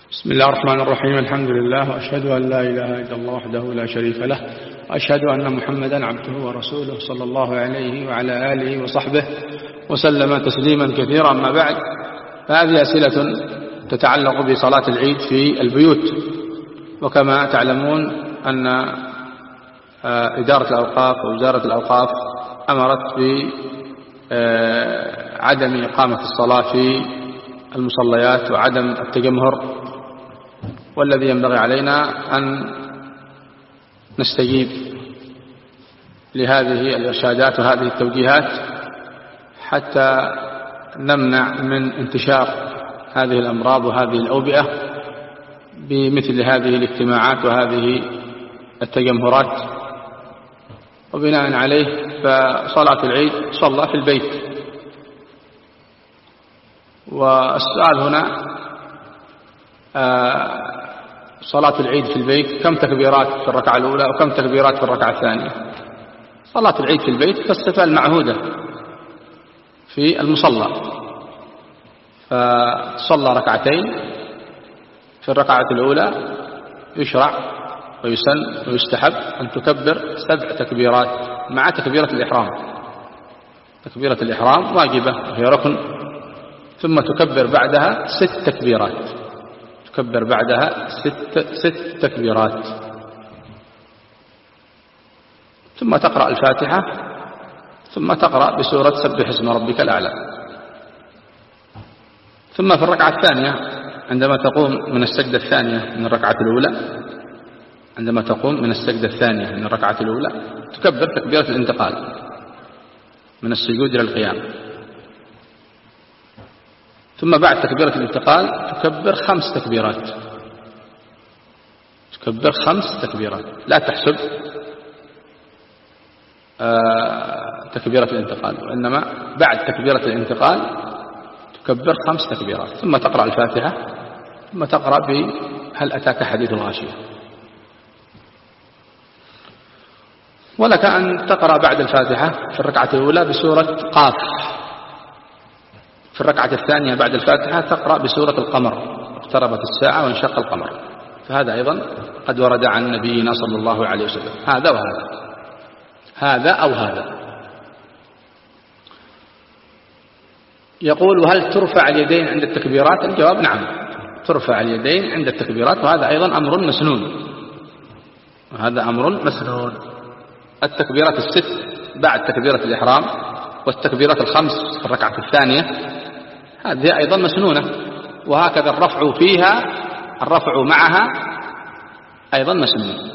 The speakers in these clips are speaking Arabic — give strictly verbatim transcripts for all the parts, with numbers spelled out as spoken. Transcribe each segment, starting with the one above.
بسم الله الرحمن الرحيم. الحمد لله، وأشهد أن لا إله إلا الله وحده لا شريك له، وأشهد أن محمدا عبده ورسوله صلى الله عليه وعلى آله وصحبه وسلم تسليما كثيرا. أما بعد، فهذه أسئلة تتعلق بصلاة العيد في البيوت. وكما تعلمون أن إدارة الأوقاف ووزارة الأوقاف أمرت بعدم إقامة الصلاة في المصليات وعدم التجمهر، والذي ينبغي علينا أن نستجيب لهذه الإرشادات وهذه التوجيهات حتى نمنع من انتشار هذه الأمراض وهذه الأوبئة بمثل هذه الاجتماعات وهذه التجمهرات. وبناء عليه فصلاة العيد صلى في البيت. والسؤال هنا، صلاة العيد في البيت كم تكبيرات في الركعة الأولى وكم تكبيرات في الركعة الثانية؟ صلاة العيد في البيت كالصفة المعهودة في المصلى، فصلى ركعتين. في الركعة الأولى يشرع ويسن ويستحب أن تكبر سبع تكبيرات مع تكبيرة الإحرام. تكبيرة الإحرام واجبة وهي ركن، ثم تكبر بعدها ست تكبيرات تكبر بعدها ست, ست تكبيرات ثم تقرأ الفاتحة، ثم تقرأ بسورة سبح اسم ربك الأعلى. ثم في الركعة الثانية عندما تقوم من السجدة الثانية من الركعة الأولى عندما تقوم من السجدة الثانية من الركعة الأولى تكبر تكبيرة الانتقال من السجود إلى القيام. ثم بعد تكبيرة الانتقال تكبر خمس تكبيرات تكبر خمس تكبيرات لا تحسب تكبيرة الانتقال، وإنما بعد تكبيرة الانتقال تكبر خمس تكبيرات. ثم تقرأ الفاتحة، ثم تقرأ بهل أتاك حديث الغاشية. ولك أن تقرأ بعد الفاتحة في الركعة الأولى بسورة قاف. في الركعة الثانية بعد الفاتحة تقرأ بسورة القمر، اقتربت الساعة وانشق القمر. فهذا أيضا قد ورد عن نبينا صلى الله عليه وسلم. هذا وهذا، هذا أو هذا. يقول: وهل ترفع اليدين عند التكبيرات؟ الجواب: نعم، ترفع اليدين عند التكبيرات، وهذا أيضا أمر مسنون وهذا أمر مسنون. التكبيرات الست بعد تكبيرة الإحرام والتكبيرات الخمس في الركعة الثانية هذه أيضا مسنونة، وهكذا الرفع فيها الرفع معها أيضا مسنون.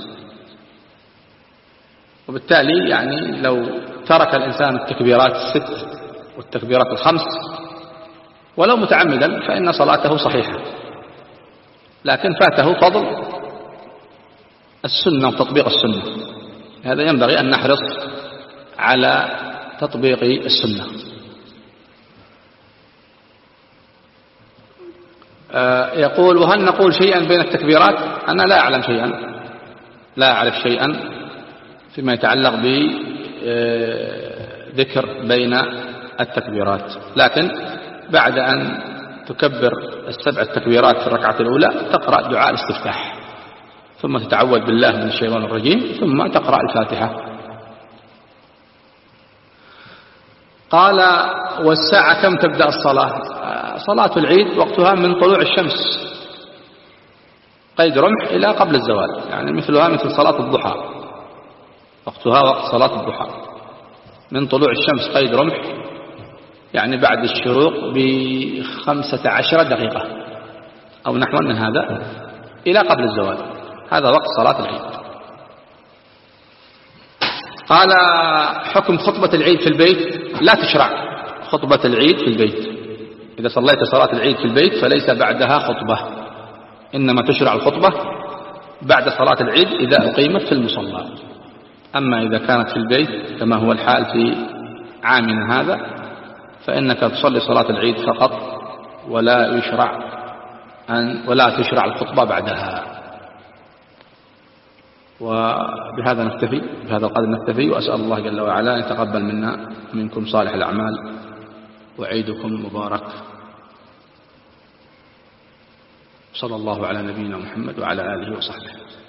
وبالتالي يعني لو ترك الإنسان التكبيرات الست والتكبيرات الخمس ولو متعمدا فإن صلاته صحيحة، لكن فاته فضل السنة وتطبيق السنة. هذا ينبغي أن نحرص على تطبيق السنة. يقول: وهل نقول شيئا بين التكبيرات؟ أنا لا أعلم شيئا لا أعرف شيئا فيما يتعلق بذكر بين التكبيرات، لكن بعد أن تكبر السبع التكبيرات في الركعة الأولى تقرأ دعاء الاستفتاح، ثم تتعوذ بالله من الشيطان الرجيم، ثم تقرأ الفاتحة. قال: والساعة كم تبدأ الصلاة؟ صلاة العيد وقتها من طلوع الشمس قيد رمح إلى قبل الزوال، يعني مثلها مثل صلاة الضحى، وقتها وقت صلاة الضحى من طلوع الشمس قيد رمح، يعني بعد الشروق بخمسة عشر دقيقة أو نحو من هذا إلى قبل الزوال. هذا وقت صلاة العيد. قال: حكم خطبة العيد في البيت؟ لا تشرع خطبة العيد في البيت. إذا صليت صلاة العيد في البيت فليس بعدها خطبة، إنما تشرع الخطبة بعد صلاة العيد إذا أقيمت في المصلى. أما إذا كانت في البيت كما هو الحال في عامنا هذا فإنك تصلي صلاة العيد فقط، ولا يشرع أن ولا تشرع الخطبة بعدها. وبهذا نكتفي بهذا القدر نكتفي، وأسأل الله جل وعلا أن يتقبل منا ومنكم صالح الأعمال، وعيدكم مبارك. صلى الله على نبينا محمد وعلى آله وصحبه.